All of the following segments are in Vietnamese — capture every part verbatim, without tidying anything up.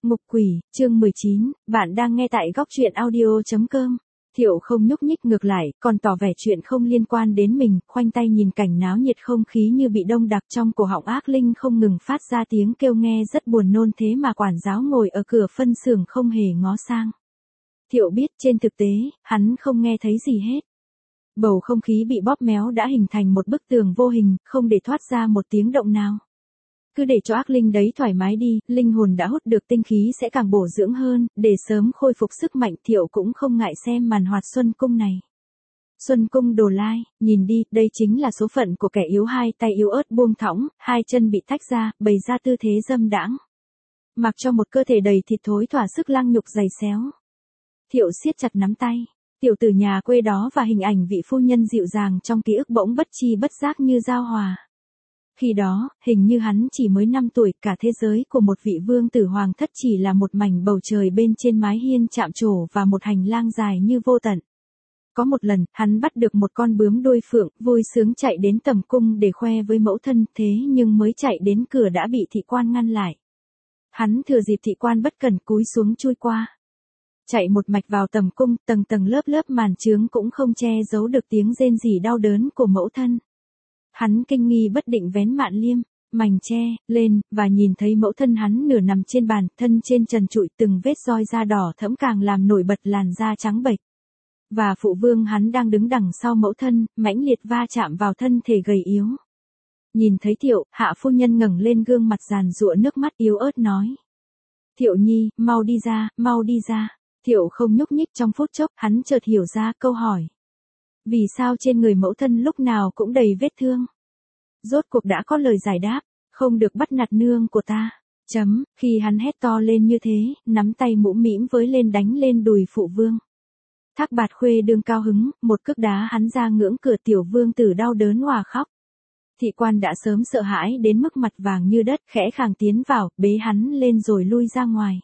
Ngục quỷ, chương mười chín, bạn đang nghe tại góc truyện audio chấm com. Thiệu không nhúc nhích, ngược lại, còn tỏ vẻ chuyện không liên quan đến mình, khoanh tay nhìn cảnh náo nhiệt, không khí như bị đông đặc, trong cổ họng ác linh không ngừng phát ra tiếng kêu nghe rất buồn nôn, thế mà quản giáo ngồi ở cửa phân xưởng không hề ngó sang. Thiệu biết trên thực tế, hắn không nghe thấy gì hết. Bầu không khí bị bóp méo đã hình thành một bức tường vô hình, không để thoát ra một tiếng động nào. Cứ để cho ác linh đấy thoải mái đi, linh hồn đã hút được tinh khí sẽ càng bổ dưỡng hơn, để sớm khôi phục sức mạnh. Thiệu cũng không ngại xem màn hoạt Xuân Cung này. Xuân Cung Đồ Lai, nhìn đi, đây chính là số phận của kẻ yếu, hai tay yếu ớt buông thõng, hai chân bị tách ra, bày ra tư thế dâm đãng. Mặc cho một cơ thể đầy thịt thối thỏa sức lăng nhục giày xéo. Thiệu siết chặt nắm tay, tiểu tử nhà quê đó và hình ảnh vị phu nhân dịu dàng trong ký ức bỗng bất chi bất giác như giao hòa. Khi đó, hình như hắn chỉ mới năm tuổi, cả thế giới của một vị vương tử hoàng thất chỉ là một mảnh bầu trời bên trên mái hiên chạm trổ và một hành lang dài như vô tận. Có một lần, hắn bắt được một con bướm đuôi phượng, vui sướng chạy đến tầm cung để khoe với mẫu thân, thế nhưng mới chạy đến cửa đã bị thị quan ngăn lại. Hắn thừa dịp thị quan bất cẩn cúi xuống chui qua. Chạy một mạch vào tầm cung, tầng tầng lớp lớp màn chướng cũng không che giấu được tiếng rên rỉ đau đớn của mẫu thân. Hắn kinh nghi bất định vén mạn liêm, mành che, lên, và nhìn thấy mẫu thân hắn nửa nằm trên bàn, thân trên trần trụi, từng vết roi da đỏ thẫm càng làm nổi bật làn da trắng bệch. Và phụ vương hắn đang đứng đằng sau mẫu thân, mãnh liệt va chạm vào thân thể gầy yếu. Nhìn thấy Thiệu, hạ phu nhân ngẩng lên, gương mặt giàn giụa nước mắt yếu ớt nói. Thiệu nhi, mau đi ra, mau đi ra. Thiệu không nhúc nhích. Trong phút chốc, hắn chợt hiểu ra câu hỏi. Vì sao trên người mẫu thân lúc nào cũng đầy vết thương? Rốt cuộc đã có lời giải đáp, không được bắt nạt nương của ta. Chấm, khi hắn hét to lên như thế, nắm tay mũm mĩm với lên đánh lên đùi phụ vương. Thác Bạt Khuê đương cao hứng, một cước đá hắn ra ngưỡng cửa, tiểu vương tử đau đớn òa khóc. Thị quan đã sớm sợ hãi đến mức mặt vàng như đất, khẽ khàng tiến vào, bế hắn lên rồi lui ra ngoài.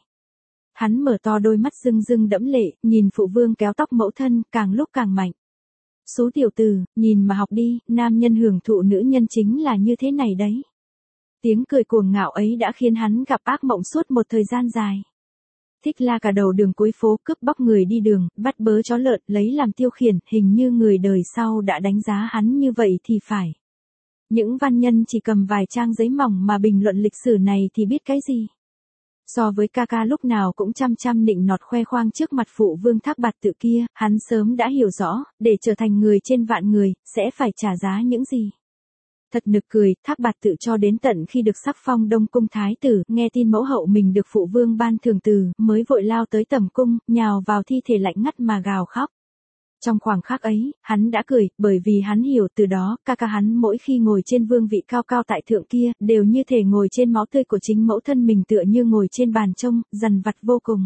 Hắn mở to đôi mắt rưng rưng đẫm lệ, nhìn phụ vương kéo tóc mẫu thân, càng lúc càng mạnh. Số tiểu tử, nhìn mà học đi, nam nhân hưởng thụ nữ nhân chính là như thế này đấy. Tiếng cười cuồng ngạo ấy đã khiến hắn gặp ác mộng suốt một thời gian dài. Thích la cả đầu đường cuối phố, cướp bóc người đi đường, bắt bớ chó lợn, lấy làm tiêu khiển, hình như người đời sau đã đánh giá hắn như vậy thì phải. Những văn nhân chỉ cầm vài trang giấy mỏng mà bình luận lịch sử này thì biết cái gì. So với ca ca lúc nào cũng chăm chăm nịnh nọt khoe khoang trước mặt phụ vương Thác Bạt Tự kia, hắn sớm đã hiểu rõ, để trở thành người trên vạn người, sẽ phải trả giá những gì. Thật nực cười, Thác Bạt Tự cho đến tận khi được sắc phong Đông Cung Thái tử, nghe tin mẫu hậu mình được phụ vương ban thưởng từ, mới vội lao tới tầm cung, nhào vào thi thể lạnh ngắt mà gào khóc. Trong khoảng khắc ấy, hắn đã cười, bởi vì hắn hiểu từ đó, ca ca hắn mỗi khi ngồi trên vương vị cao cao tại thượng kia, đều như thể ngồi trên máu tươi của chính mẫu thân mình, tựa như ngồi trên bàn trông, dằn vặt vô cùng.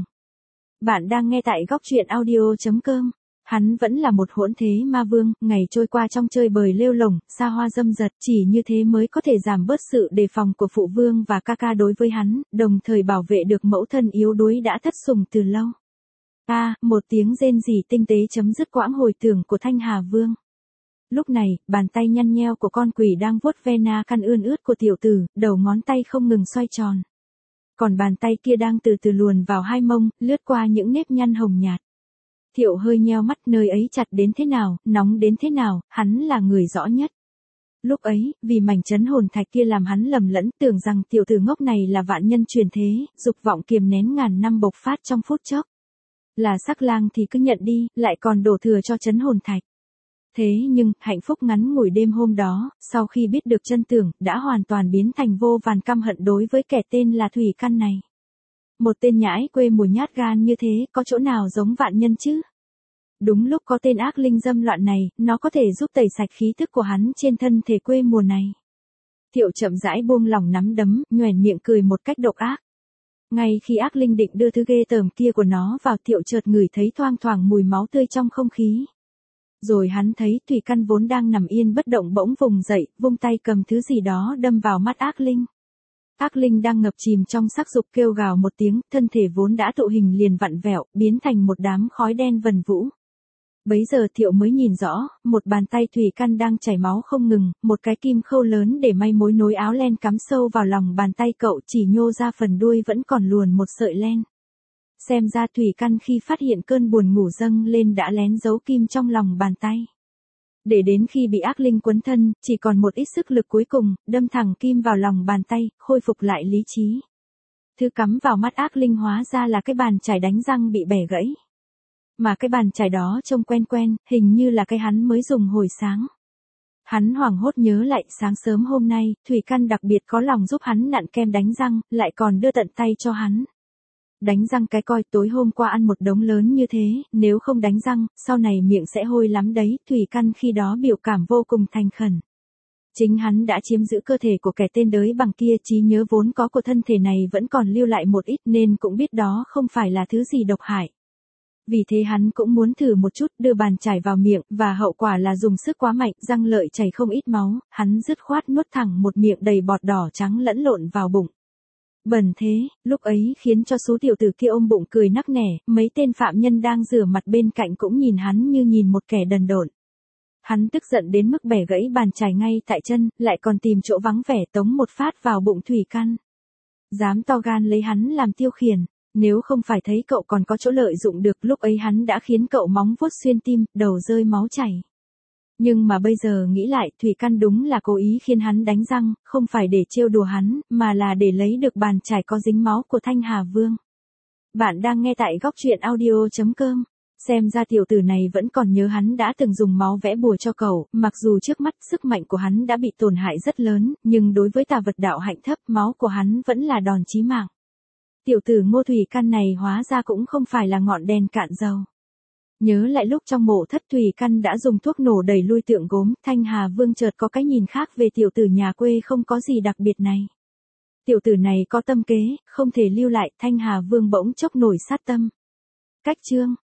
Bạn đang nghe tại góc truyện audio chấm com. Hắn vẫn là một hỗn thế ma vương, ngày trôi qua trong chơi bời lêu lổng, xa hoa dâm dật, chỉ như thế mới có thể giảm bớt sự đề phòng của phụ vương và ca ca đối với hắn, đồng thời bảo vệ được mẫu thân yếu đuối đã thất sủng từ lâu. A, à, một tiếng rên rỉ tinh tế chấm dứt quãng hồi tưởng của Thanh Hà Vương. Lúc này, bàn tay nhăn nheo của con quỷ đang vuốt ve na căn ươn ướt của tiểu tử, đầu ngón tay không ngừng xoay tròn. Còn bàn tay kia đang từ từ luồn vào hai mông, lướt qua những nếp nhăn hồng nhạt. Thiệu hơi nheo mắt, nơi ấy chặt đến thế nào, nóng đến thế nào, hắn là người rõ nhất. Lúc ấy, vì mảnh chấn hồn thạch kia làm hắn lầm lẫn, tưởng rằng tiểu tử ngốc này là vạn nhân truyền thế, dục vọng kiềm nén ngàn năm bộc phát trong phút chốc. Là sắc lang thì cứ nhận đi, lại còn đổ thừa cho chấn hồn thạch. Thế nhưng, hạnh phúc ngắn ngủi đêm hôm đó, sau khi biết được chân tưởng, đã hoàn toàn biến thành vô vàn căm hận đối với kẻ tên là Thủy Căn này. Một tên nhãi quê mùa nhát gan như thế, có chỗ nào giống vạn nhân chứ? Đúng lúc có tên ác linh dâm loạn này, nó có thể giúp tẩy sạch khí thức của hắn trên thân thể quê mùa này. Thiệu chậm rãi buông lỏng nắm đấm, nhoẻn miệng cười một cách độc ác. Ngay khi ác linh định đưa thứ ghê tởm kia của nó vào, Thiệu chợt ngửi thấy thoang thoảng mùi máu tươi trong không khí. Rồi hắn thấy Thủy Căn vốn đang nằm yên bất động bỗng vùng dậy, vung tay cầm thứ gì đó đâm vào mắt ác linh. Ác linh đang ngập chìm trong sắc dục kêu gào một tiếng, thân thể vốn đã tụ hình liền vặn vẹo, biến thành một đám khói đen vần vũ. Bấy giờ Thiệu mới nhìn rõ, một bàn tay Thủy Căn đang chảy máu không ngừng, một cái kim khâu lớn để may mối nối áo len cắm sâu vào lòng bàn tay cậu, chỉ nhô ra phần đuôi vẫn còn luồn một sợi len. Xem ra Thủy Căn khi phát hiện cơn buồn ngủ dâng lên đã lén giấu kim trong lòng bàn tay. Để đến khi bị ác linh quấn thân, chỉ còn một ít sức lực cuối cùng, đâm thẳng kim vào lòng bàn tay, khôi phục lại lý trí. Thứ cắm vào mắt ác linh hóa ra là cái bàn chải đánh răng bị bẻ gãy. Mà cái bàn chải đó trông quen quen, hình như là cái hắn mới dùng hồi sáng. Hắn hoảng hốt nhớ lại sáng sớm hôm nay, Thủy Căn đặc biệt có lòng giúp hắn nặn kem đánh răng, lại còn đưa tận tay cho hắn. Đánh răng cái coi, tối hôm qua ăn một đống lớn như thế, nếu không đánh răng, sau này miệng sẽ hôi lắm đấy. Thủy Căn khi đó biểu cảm vô cùng thành khẩn. Chính hắn đã chiếm giữ cơ thể của kẻ tên đới bằng kia, trí nhớ vốn có của thân thể này vẫn còn lưu lại một ít nên cũng biết đó không phải là thứ gì độc hại. Vì thế hắn cũng muốn thử một chút, đưa bàn chải vào miệng, và hậu quả là dùng sức quá mạnh, răng lợi chảy không ít máu, hắn dứt khoát nuốt thẳng một miệng đầy bọt đỏ trắng lẫn lộn vào bụng. Bẩn thế, lúc ấy khiến cho số tiểu tử kia ôm bụng cười nắc nẻ, mấy tên phạm nhân đang rửa mặt bên cạnh cũng nhìn hắn như nhìn một kẻ đần độn. Hắn tức giận đến mức bẻ gãy bàn chải ngay tại chân, lại còn tìm chỗ vắng vẻ tống một phát vào bụng Thủy Căn. Dám to gan lấy hắn làm tiêu khiển, nếu không phải thấy cậu còn có chỗ lợi dụng được, lúc ấy hắn đã khiến cậu móng vuốt xuyên tim, đầu rơi máu chảy. Nhưng mà bây giờ nghĩ lại, Thủy Căn đúng là cố ý khiến hắn đánh răng, không phải để trêu đùa hắn, mà là để lấy được bàn chải có dính máu của Thanh Hà Vương. Bạn đang nghe tại góc truyện audio chấm com. Xem ra tiểu tử này vẫn còn nhớ hắn đã từng dùng máu vẽ bùa cho cậu, mặc dù trước mắt sức mạnh của hắn đã bị tổn hại rất lớn, nhưng đối với tà vật đạo hạnh thấp, máu của hắn vẫn là đòn chí mạng. Tiểu tử Ngô Thủy Căn này hóa ra cũng không phải là ngọn đèn cạn dầu. Nhớ lại lúc trong mộ thất Thủy Căn đã dùng thuốc nổ đẩy lui tượng gốm, Thanh Hà Vương chợt có cái nhìn khác về tiểu tử nhà quê không có gì đặc biệt này. Tiểu tử này có tâm kế, không thể lưu lại, Thanh Hà Vương bỗng chốc nổi sát tâm. Cách chương